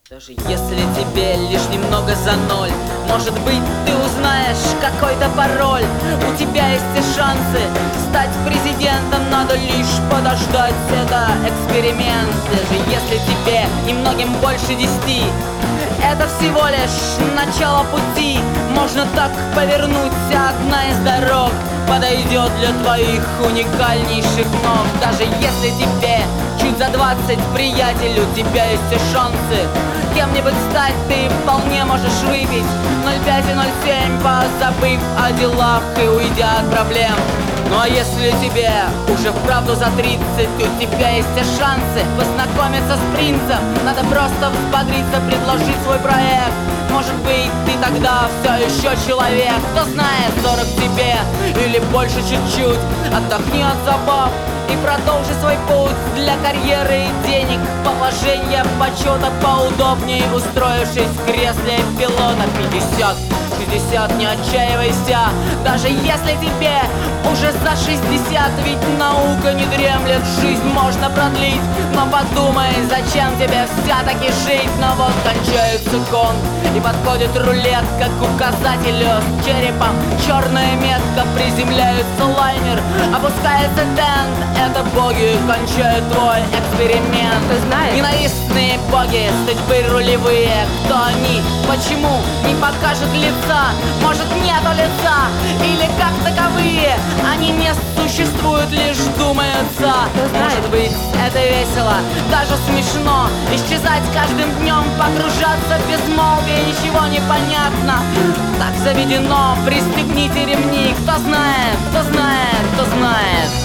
Даже если тебе лишь немного за ноль, может быть, ты узнаешь какой-то пароль. У тебя есть все шансы стать президентом, надо лишь подождать, это эксперимент. Даже если тебе немногим больше 10, это всего лишь начало пути. Можно так повернуть, одна из дорог подойдет для твоих уникальнейших ног. Даже если тебе чуть за 20, приятель, у тебя есть все шансы кем-нибудь стать, ты вполне можешь выпить 0,5 и 0,7, позабыв о делах и уйдя от проблем. Ну а если тебе уже вправду за 30, у тебя есть все шансы познакомиться с принцем. Надо просто взбодриться, предложить свой проект. Может быть, ты тогда все еще человек. Кто знает, 40 тебе или больше чуть-чуть. Отдохни от забав и продолжи свой путь для карьеры и денег, положения, почета поудобнее, устроившись в кресле пилота. 50, 60, не отчаивайся, даже если тебе уже за 60, ведь наука не дремлет, жизнь можно продлить. Но подумай, зачем тебе все-таки жить? Но вот кончается гонг и подходит рулетка к указателю с черепом. Черная метка, приземляется лайнер, опускается тент. Это боги кончают твой эксперимент. Ты знаешь, ненавистные боги, судьбы рулевые. Кто они? Почему не покажут лица? Может, нету лица? Или как таковые они не существуют, лишь думаются? Может быть, это весело, даже смешно, исчезать каждым днем, погружаться в безмолвие, ничего не понятно. Так заведено, пристегните ремни. Кто знает, кто знает, кто знает.